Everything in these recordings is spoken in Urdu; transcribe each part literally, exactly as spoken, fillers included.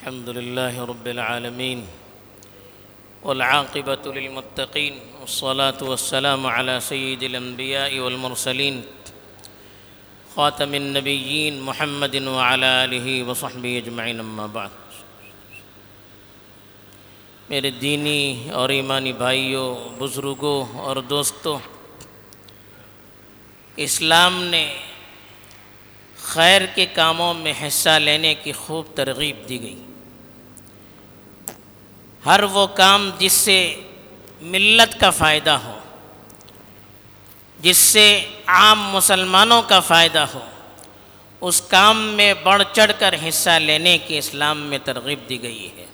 الحمد لله رب العالمين والعاقبة للمتقين والصلاة والسلام على سيد الأنبياء والمرسلين خاتم النبيين محمد وعلى آله وصحبه أجمعين أما بعد۔ میرے دینی اور ایمانی بھائیوں، بزرگوں اور دوستوں، اسلام نے خیر کے کاموں میں حصہ لینے کی خوب ترغیب دی گئی۔ ہر وہ کام جس سے ملت کا فائدہ ہو، جس سے عام مسلمانوں کا فائدہ ہو، اس کام میں بڑھ چڑھ کر حصہ لینے کی اسلام میں ترغیب دی گئی ہے۔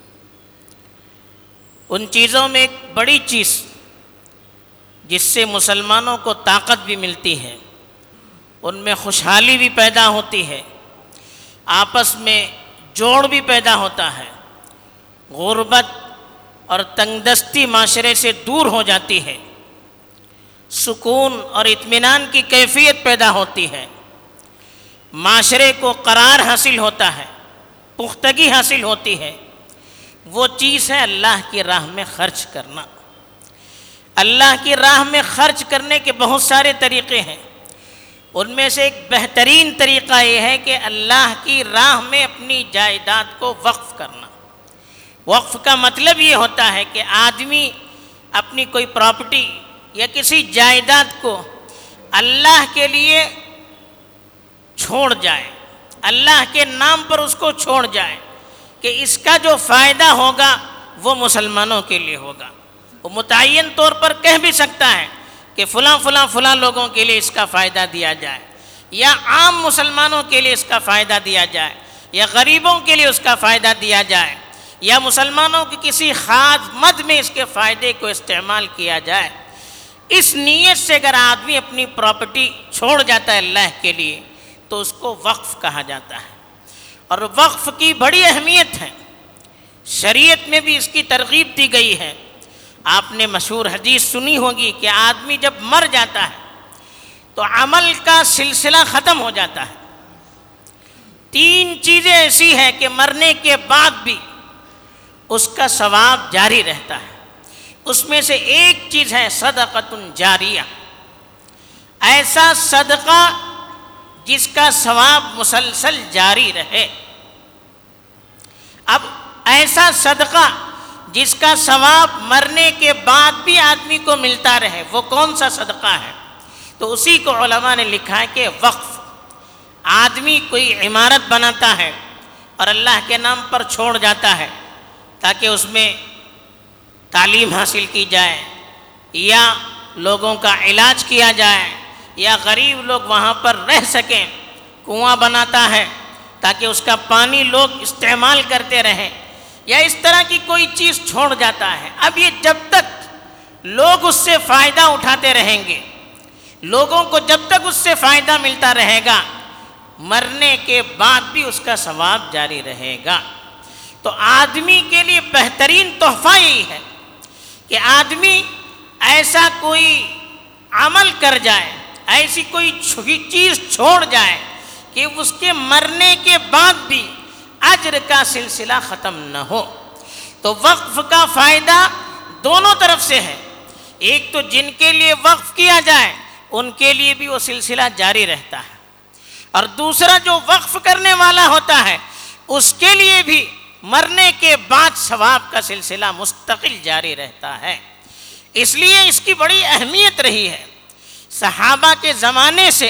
ان چیزوں میں ایک بڑی چیز جس سے مسلمانوں کو طاقت بھی ملتی ہے، ان میں خوشحالی بھی پیدا ہوتی ہے، آپس میں جوڑ بھی پیدا ہوتا ہے، غربت اور تنگ دستی معاشرے سے دور ہو جاتی ہے، سکون اور اطمینان کی کیفیت پیدا ہوتی ہے، معاشرے کو قرار حاصل ہوتا ہے، پختگی حاصل ہوتی ہے۔ وہ چیز ہے اللہ کی راہ میں خرچ کرنا۔ اللہ کی راہ میں خرچ کرنے کے بہت سارے طریقے ہیں، ان میں سے ایک بہترین طریقہ یہ ہے کہ اللہ کی راہ میں اپنی جائیداد کو وقف کرنا۔ وقف کا مطلب یہ ہوتا ہے کہ آدمی اپنی کوئی پراپرٹی یا کسی جائیداد کو اللہ کے لیے چھوڑ جائے، اللہ کے نام پر اس کو چھوڑ جائے کہ اس کا جو فائدہ ہوگا وہ مسلمانوں کے لیے ہوگا۔ وہ متعین طور پر کہہ بھی سکتا ہے کہ فلاں فلاں فلاں لوگوں کے لیے اس کا فائدہ دیا جائے، یا عام مسلمانوں کے لیے اس کا فائدہ دیا جائے، یا غریبوں کے لیے اس کا فائدہ دیا جائے، یا مسلمانوں کی کسی خاص مد میں اس کے فائدے کو استعمال کیا جائے۔ اس نیت سے اگر آدمی اپنی پراپرٹی چھوڑ جاتا ہے اللہ کے لیے تو اس کو وقف کہا جاتا ہے، اور وقف کی بڑی اہمیت ہے۔ شریعت میں بھی اس کی ترغیب دی گئی ہے۔ آپ نے مشہور حدیث سنی ہوگی کہ آدمی جب مر جاتا ہے تو عمل کا سلسلہ ختم ہو جاتا ہے۔ تین چیزیں ایسی ہیں کہ مرنے کے بعد بھی اس کا ثواب جاری رہتا ہے۔ اس میں سے ایک چیز ہے صدقۃ جاریہ، ایسا صدقہ جس کا ثواب مسلسل جاری رہے۔ اب ایسا صدقہ جس کا ثواب مرنے کے بعد بھی آدمی کو ملتا رہے، وہ کون سا صدقہ ہے؟ تو اسی کو علماء نے لکھا ہے کہ وقف۔ آدمی کوئی عمارت بناتا ہے اور اللہ کے نام پر چھوڑ جاتا ہے تاکہ اس میں تعلیم حاصل کی جائے، یا لوگوں کا علاج کیا جائے، یا غریب لوگ وہاں پر رہ سکیں۔ کنواں بناتا ہے تاکہ اس کا پانی لوگ استعمال کرتے رہیں، یا اس طرح کی کوئی چیز چھوڑ جاتا ہے۔ اب یہ جب تک لوگ اس سے فائدہ اٹھاتے رہیں گے، لوگوں کو جب تک اس سے فائدہ ملتا رہے گا، مرنے کے بعد بھی اس کا ثواب جاری رہے گا۔ تو آدمی کے لیے بہترین تحفہ یہی ہے کہ آدمی ایسا کوئی عمل کر جائے، ایسی کوئی چیز چھوڑ جائے کہ اس کے مرنے کے بعد بھی اجر کا سلسلہ ختم نہ ہو۔ تو وقف کا فائدہ دونوں طرف سے ہے۔ ایک تو جن کے لیے وقف کیا جائے ان کے لیے بھی وہ سلسلہ جاری رہتا ہے، اور دوسرا جو وقف کرنے والا ہوتا ہے اس کے لیے بھی مرنے کے بعد ثواب کا سلسلہ مستقل جاری رہتا ہے۔ اس لیے اس کی بڑی اہمیت رہی ہے۔ صحابہ کے زمانے سے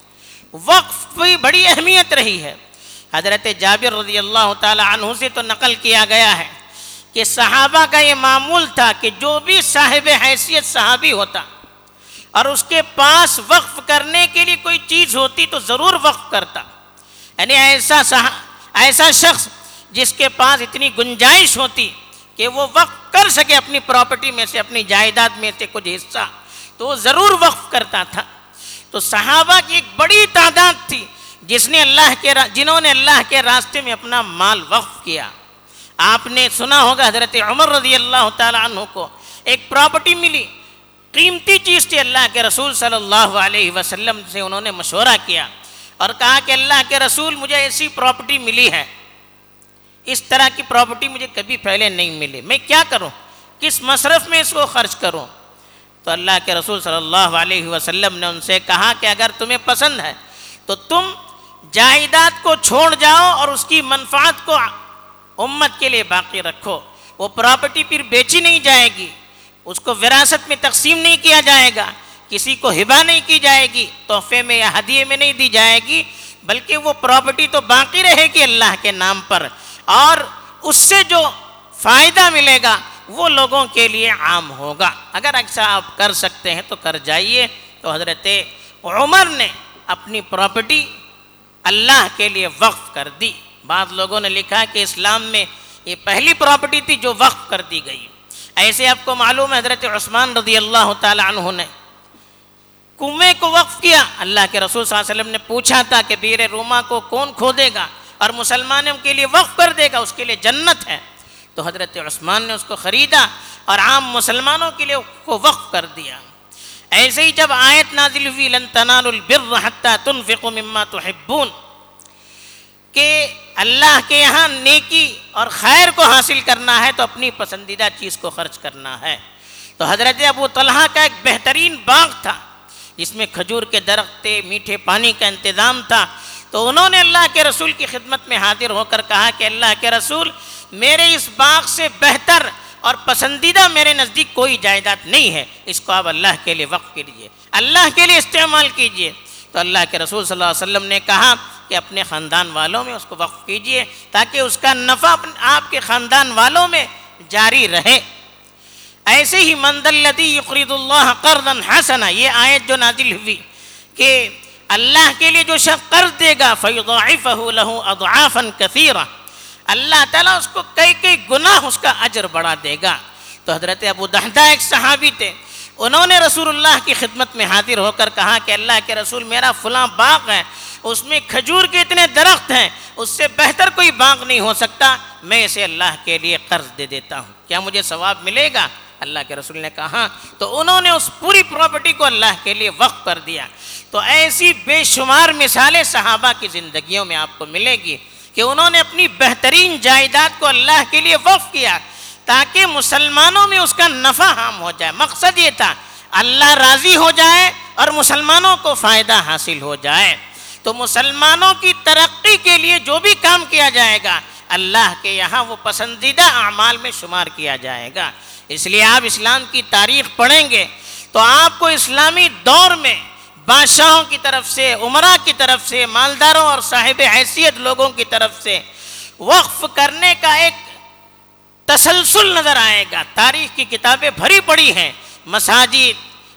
وقف کی بڑی اہمیت رہی ہے۔ حضرت جابر رضی اللہ تعالی عنہ سے تو نقل کیا گیا ہے کہ صحابہ کا یہ معمول تھا کہ جو بھی صاحب حیثیت صحابی ہوتا اور اس کے پاس وقف کرنے کے لیے کوئی چیز ہوتی تو ضرور وقف کرتا۔ یعنی ایسا ایسا شخص جس کے پاس اتنی گنجائش ہوتی کہ وہ وقف کر سکے اپنی پراپرٹی میں سے، اپنی جائیداد میں سے کچھ حصہ، تو وہ ضرور وقف کرتا تھا۔ تو صحابہ کی ایک بڑی تعداد تھی جس نے اللہ کے جنہوں نے اللہ کے راستے میں اپنا مال وقف کیا۔ آپ نے سنا ہوگا حضرت عمر رضی اللہ تعالی عنہ کو ایک پراپرٹی ملی، قیمتی چیز تھی۔ اللہ کے رسول صلی اللہ علیہ وسلم سے انہوں نے مشورہ کیا اور کہا کہ اللہ کے رسول مجھے ایسی پراپرٹی ملی ہے اس طرح کی پراپرٹی مجھے کبھی پہلے نہیں ملی، میں کیا کروں، کس مصرف میں اس کو خرچ کروں؟ تو اللہ کے رسول صلی اللہ علیہ وسلم نے ان سے کہا کہ اگر تمہیں پسند ہے تو تم جائیداد کو چھوڑ جاؤ اور اس کی منفعت کو امت کے لیے باقی رکھو۔ وہ پراپرٹی پھر بیچی نہیں جائے گی، اس کو وراثت میں تقسیم نہیں کیا جائے گا، کسی کو ہبہ نہیں کی جائے گی، تحفے میں یا ہدیے میں نہیں دی جائے گی، بلکہ وہ پراپرٹی تو باقی رہے گی اللہ کے نام پر، اور اس سے جو فائدہ ملے گا وہ لوگوں کے لیے عام ہوگا۔ اگر ایسا آپ کر سکتے ہیں تو کر جائیے۔ تو حضرت عمر نے اپنی پراپرٹی اللہ کے لیے وقف کر دی۔ بعض لوگوں نے لکھا کہ اسلام میں یہ پہلی پراپرٹی تھی جو وقف کر دی گئی۔ ایسے آپ کو معلوم ہے حضرت عثمان رضی اللہ تعالی عنہ نے کنویں کو وقف کیا۔ اللہ کے رسول صلی اللہ علیہ وسلم نے پوچھا تھا کہ بئر روما کو کون کھودے گا اور مسلمانوں کے لیے وقف کر دے گا، اس کے لیے جنت ہے۔ تو حضرت عثمان نے اس کو خریدا اور عام مسلمانوں کے لیے اس کو وقف کر دیا۔ ایسے ہی جب آیت نازل ہوئی لن تنالوا البر حتی تنفقوا مما تحبون، کہ اللہ کے یہاں نیکی اور خیر کو حاصل کرنا ہے تو اپنی پسندیدہ چیز کو خرچ کرنا ہے۔ تو حضرت ابو طلحہ کا ایک بہترین باغ تھا جس میں کھجور کے درخت تھے، میٹھے پانی کا انتظام تھا۔ تو انہوں نے اللہ کے رسول کی خدمت میں حاضر ہو کر کہا کہ اللہ کے رسول، میرے اس باغ سے بہتر اور پسندیدہ میرے نزدیک کوئی جائیداد نہیں ہے، اس کو آپ اللہ کے لیے وقف کیجیے، اللہ کے لیے استعمال کیجیے۔ تو اللہ کے رسول صلی اللہ علیہ وسلم نے کہا کہ اپنے خاندان والوں میں اس کو وقف کیجیے تاکہ اس کا نفع آپ کے خاندان والوں میں جاری رہے۔ ایسے ہی من ذا الذی یقرض اللہ قرضا حسنا، یہ آیت جو نازل ہوئی کہ اللہ کے لیے جو شخص قرض دے گا فیضاعفہ لہ اضعافا کثیرہ، اللہ تعالیٰ اس کو کئی کئی گناہ اس کا اجر بڑھا دے گا۔ تو حضرت ابو دحدہ ایک صحابی تھے، انہوں نے رسول اللہ کی خدمت میں حاضر ہو کر کہا کہ اللہ کے رسول، میرا فلاں باغ ہے، اس میں کھجور کے اتنے درخت ہیں، اس سے بہتر کوئی باغ نہیں ہو سکتا، میں اسے اللہ کے لیے قرض دے دیتا ہوں، کیا مجھے ثواب ملے گا؟ اللہ کے رسول نے کہا، تو انہوں نے اس پوری پراپرٹی کو اللہ کے لیے وقف کر دیا۔ تو ایسی بے شمار مثالیں صحابہ کی زندگیوں میں آپ کو ملے گی کہ انہوں نے اپنی بہترین جائیداد کو اللہ کے لیے وقف کیا تاکہ مسلمانوں میں اس کا نفع عام ہو جائے۔ مقصد یہ تھا اللہ راضی ہو جائے اور مسلمانوں کو فائدہ حاصل ہو جائے۔ تو مسلمانوں کی ترقی کے لیے جو بھی کام کیا جائے گا اللہ کے یہاں وہ پسندیدہ اعمال میں شمار کیا جائے گا۔ اس لیے آپ اسلام کی تاریخ پڑھیں گے تو آپ کو اسلامی دور میں بادشاہوں کی طرف سے، عمراء کی طرف سے، مالداروں اور صاحب حیثیت لوگوں کی طرف سے وقف کرنے کا ایک تسلسل نظر آئے گا۔ تاریخ کی کتابیں بھری پڑی ہیں، مساجد،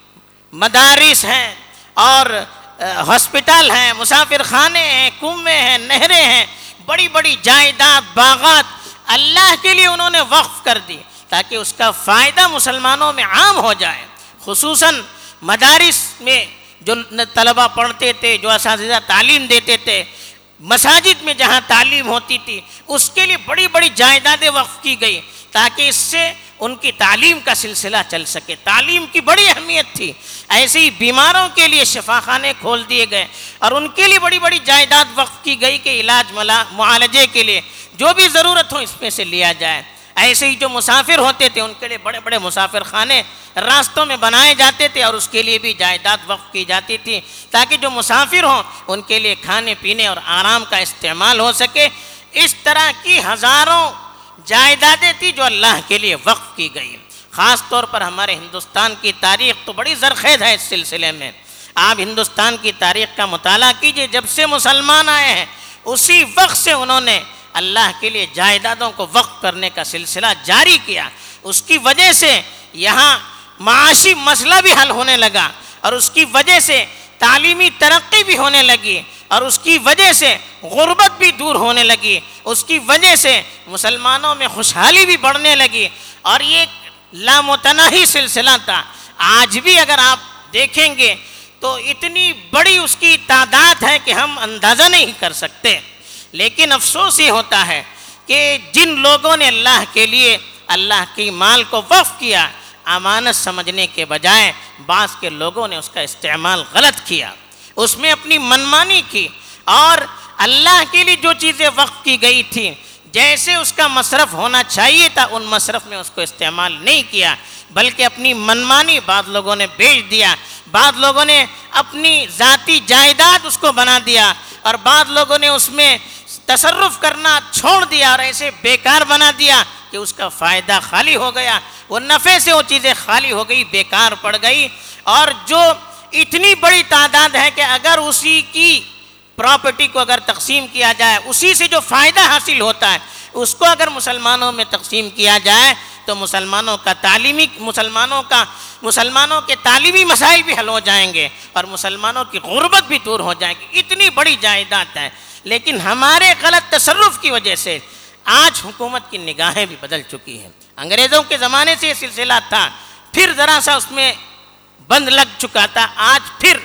مدارس ہیں اور ہاسپٹل ہیں، مسافر خانے ہیں، کنویں ہیں، نہریں ہیں، بڑی بڑی جائیداد، باغات اللہ کے لیے انہوں نے وقف کر دی تاکہ اس کا فائدہ مسلمانوں میں عام ہو جائے۔ خصوصاً مدارس میں جو طلبہ پڑھتے تھے، جو اساتذہ تعلیم دیتے تھے، مساجد میں جہاں تعلیم ہوتی تھی، اس کے لیے بڑی بڑی جائیدادیں وقف کی گئی تاکہ اس سے ان کی تعلیم کا سلسلہ چل سکے۔ تعلیم کی بڑی اہمیت تھی۔ ایسے ہی بیماروں کے لیے شفا خانے کھول دیے گئے اور ان کے لیے بڑی بڑی جائیداد وقف کی گئی کہ علاج معالجے کے لیے جو بھی ضرورت ہو اس میں سے لیا جائے۔ ایسے ہی جو مسافر ہوتے تھے ان کے لیے بڑے بڑے مسافر خانے راستوں میں بنائے جاتے تھے اور اس کے لیے بھی جائیداد وقف کی جاتی تھی تاکہ جو مسافر ہوں ان کے لیے کھانے پینے اور آرام کا استعمال ہو سکے۔ اس طرح کی ہزاروں جائیدادیں تھی جو اللہ کے لیے وقف کی گئی۔ خاص طور پر ہمارے ہندوستان کی تاریخ تو بڑی زرخیز ہے اس سلسلے میں۔ آپ ہندوستان کی تاریخ کا مطالعہ کیجئے، جب سے مسلمان آئے ہیں اسی وقت سے انہوں نے اللہ کے لیے جائیدادوں کو وقف کرنے کا سلسلہ جاری کیا۔ اس کی وجہ سے یہاں معاشی مسئلہ بھی حل ہونے لگا اور اس کی وجہ سے تعلیمی ترقی بھی ہونے لگی اور اس کی وجہ سے غربت بھی دور ہونے لگی، اس کی وجہ سے مسلمانوں میں خوشحالی بھی بڑھنے لگی، اور یہ ایک لامتناہی سلسلہ تھا۔ آج بھی اگر آپ دیکھیں گے تو اتنی بڑی اس کی تعداد ہے کہ ہم اندازہ نہیں کر سکتے۔ لیکن افسوس یہ ہوتا ہے کہ جن لوگوں نے اللہ کے لیے اللہ کی مال کو وقف کیا، امانت سمجھنے کے بجائے بعض کے لوگوں نے اس کا استعمال غلط کیا، اس میں اپنی منمانی کی، اور اللہ کے لیے جو چیزیں وقف کی گئی تھیں جیسے اس کا مصرف ہونا چاہیے تھا ان مصرف میں اس کو استعمال نہیں کیا، بلکہ اپنی منمانی بعض لوگوں نے بیچ دیا، بعض لوگوں نے اپنی ذاتی جائیداد اس کو بنا دیا، اور بعض لوگوں نے اس میں تصرف کرنا چھوڑ دیا اور ایسے بیکار بنا دیا کہ اس کا فائدہ خالی ہو گیا، وہ نفع سے وہ چیزیں خالی ہو گئی، بیکار پڑ گئی۔ اور جو اتنی بڑی تعداد ہے کہ اگر اسی کی پراپرٹی کو اگر تقسیم کیا جائے، اسی سے جو فائدہ حاصل ہوتا ہے اس کو اگر مسلمانوں میں تقسیم کیا جائے تو مسلمانوں کا تعلیمی مسلمانوں کا مسلمانوں کے تعلیمی مسائل بھی حل ہو جائیں گے اور مسلمانوں کی غربت بھی دور ہو جائے گی۔ اتنی بڑی جائیداد ہے، لیکن ہمارے غلط تصرف کی وجہ سے آج حکومت کی نگاہیں بھی بدل چکی ہیں۔ انگریزوں کے زمانے سے یہ سلسلہ تھا، پھر ذرا سا اس میں بند لگ چکا تھا، آج پھر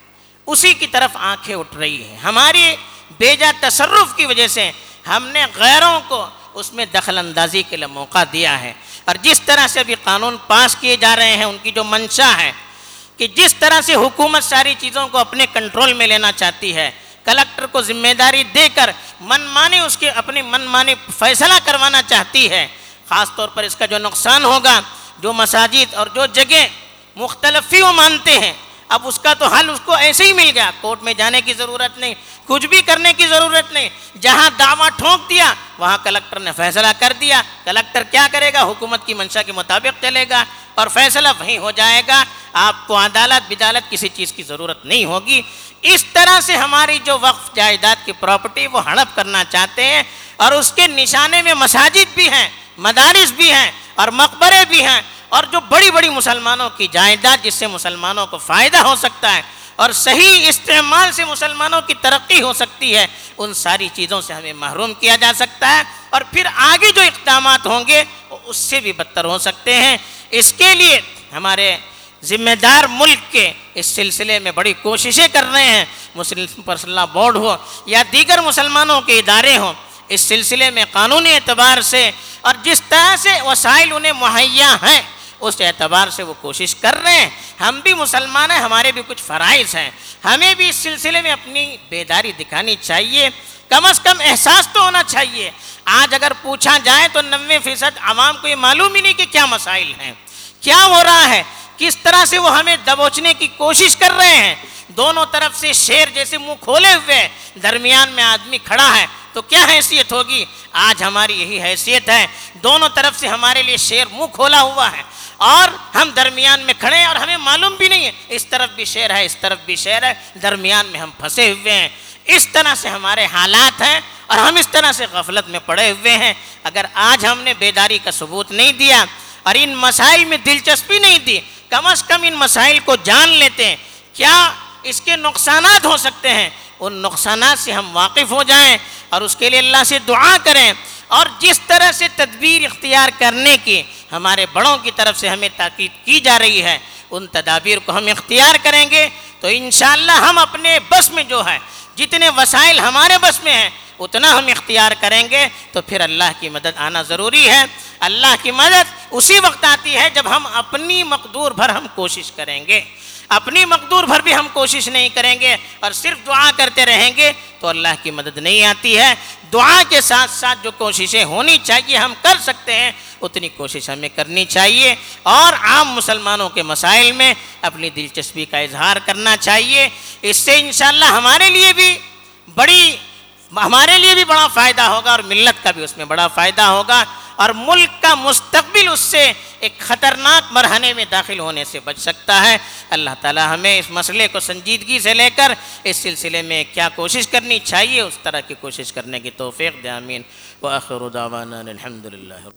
اسی کی طرف آنکھیں اٹھ رہی ہیں۔ ہماری بیجا تصرف کی وجہ سے ہم نے غیروں کو اس میں دخل اندازی کے لیے موقع دیا ہے، اور جس طرح سے ابھی قانون پاس کیے جا رہے ہیں ان کی جو منشا ہے کہ جس طرح سے حکومت ساری چیزوں کو اپنے کنٹرول میں لینا چاہتی ہے، کلکٹر کو ذمہ داری دے کر من مانے اس کے اپنی من مانے فیصلہ کروانا چاہتی ہے، خاص طور پر اس کا جو نقصان ہوگا، جو مساجد اور جو جگہ مختلف فی وہ مانتے ہیں، اب اس کا تو حل اس کو ایسے ہی مل گیا، کورٹ میں جانے کی ضرورت نہیں، کچھ بھی کرنے کی ضرورت نہیں، جہاں دعویٰ ٹھونک دیا وہاں کلکٹر نے فیصلہ کر دیا۔ کلکٹر کیا کرے گا؟ حکومت کی منشا کے مطابق چلے گا اور فیصلہ وہیں ہو جائے گا، آپ کو عدالت بدالت کسی چیز کی ضرورت نہیں ہوگی۔ اس طرح سے ہماری جو وقف جائیداد کی پراپرٹی وہ ہڑپ کرنا چاہتے ہیں، اور اس کے نشانے میں مساجد بھی ہیں، مدارس بھی ہیں اور مقبرے بھی ہیں، اور جو بڑی بڑی مسلمانوں کی جائیداد جس سے مسلمانوں کو فائدہ ہو سکتا ہے اور صحیح استعمال سے مسلمانوں کی ترقی ہو سکتی ہے، ان ساری چیزوں سے ہمیں محروم کیا جا سکتا ہے، اور پھر آگے جو اقدامات ہوں گے وہ اس سے بھی بدتر ہو سکتے ہیں۔ اس کے لیے ہمارے ذمہ دار ملک کے اس سلسلے میں بڑی کوششیں کر رہے ہیں، مسلم پرسنل بورڈ ہو یا دیگر مسلمانوں کے ادارے ہوں، اس سلسلے میں قانونی اعتبار سے اور جس طرح سے وسائل انہیں مہیا ہیں اس اعتبار سے وہ کوشش کر رہے ہیں۔ ہم بھی مسلمان ہیں، ہمارے بھی کچھ فرائض ہیں، ہمیں بھی اس سلسلے میں اپنی بیداری دکھانی چاہیے، کم از کم احساس تو ہونا چاہیے۔ آج اگر پوچھا جائے تو نوے فیصد عوام کو یہ معلوم ہی نہیں کہ کیا مسائل ہیں، کیا ہو رہا ہے، کس طرح سے وہ ہمیں دبوچنے کی کوشش کر رہے ہیں۔ دونوں طرف سے شیر جیسے منہ کھولے ہوئے، درمیان میں آدمی کھڑا ہے تو کیا حیثیت ہوگی؟ آج ہماری یہی حیثیت ہے، دونوں طرف سے ہمارے لیے شیر منہ کھولا ہوا ہے اور ہم درمیان میں کھڑے ہیں اور ہمیں معلوم بھی نہیں ہے، اس طرف بھی شیر ہے اس طرف بھی شیر ہے، درمیان میں ہم پھنسے ہوئے ہیں۔ اس طرح سے ہمارے حالات ہیں اور ہم اس طرح سے غفلت میں پڑے ہوئے ہیں۔ اگر آج ہم نے بیداری کا ثبوت نہیں دیا اور ان مسائل میں دلچسپی نہیں دی، کم از کم ان مسائل کو جان لیتے ہیں، کیا اس کے نقصانات ہو سکتے ہیں، ان نقصانات سے ہم واقف ہو جائیں اور اس کے لیے اللہ سے دعا کریں، اور جس طرح سے تدبیر اختیار کرنے کی ہمارے بڑوں کی طرف سے ہمیں تاکید کی جا رہی ہے، ان تدابیر کو ہم اختیار کریں گے تو انشاءاللہ ہم اپنے بس میں جو ہے جتنے وسائل ہمارے بس میں ہیں اتنا ہم اختیار کریں گے، تو پھر اللہ کی مدد آنا ضروری ہے۔ اللہ کی مدد اسی وقت آتی ہے جب ہم اپنی مقدور بھر ہم کوشش کریں گے، اپنی مقدور بھر بھی ہم کوشش نہیں کریں گے اور صرف دعا کرتے رہیں گے تو اللہ کی مدد نہیں آتی ہے۔ دعا کے ساتھ ساتھ جو کوششیں ہونی چاہیے ہم کر سکتے ہیں اتنی کوشش ہمیں کرنی چاہیے، اور عام مسلمانوں کے مسائل میں اپنی دلچسپی کا اظہار کرنا چاہیے۔ اس سے انشاءاللہ ہمارے لیے بھی بڑی ہمارے لیے بھی بڑا فائدہ ہوگا اور ملت کا بھی اس میں بڑا فائدہ ہوگا، اور ملک کا مستقبل اس سے ایک خطرناک مرحلے میں داخل ہونے سے بچ سکتا ہے۔ اللہ تعالی ہمیں اس مسئلے کو سنجیدگی سے لے کر اس سلسلے میں کیا کوشش کرنی چاہیے اس طرح کی کوشش کرنے کی توفیق دے، آمین۔ وآخر دعوانا الحمدللہ۔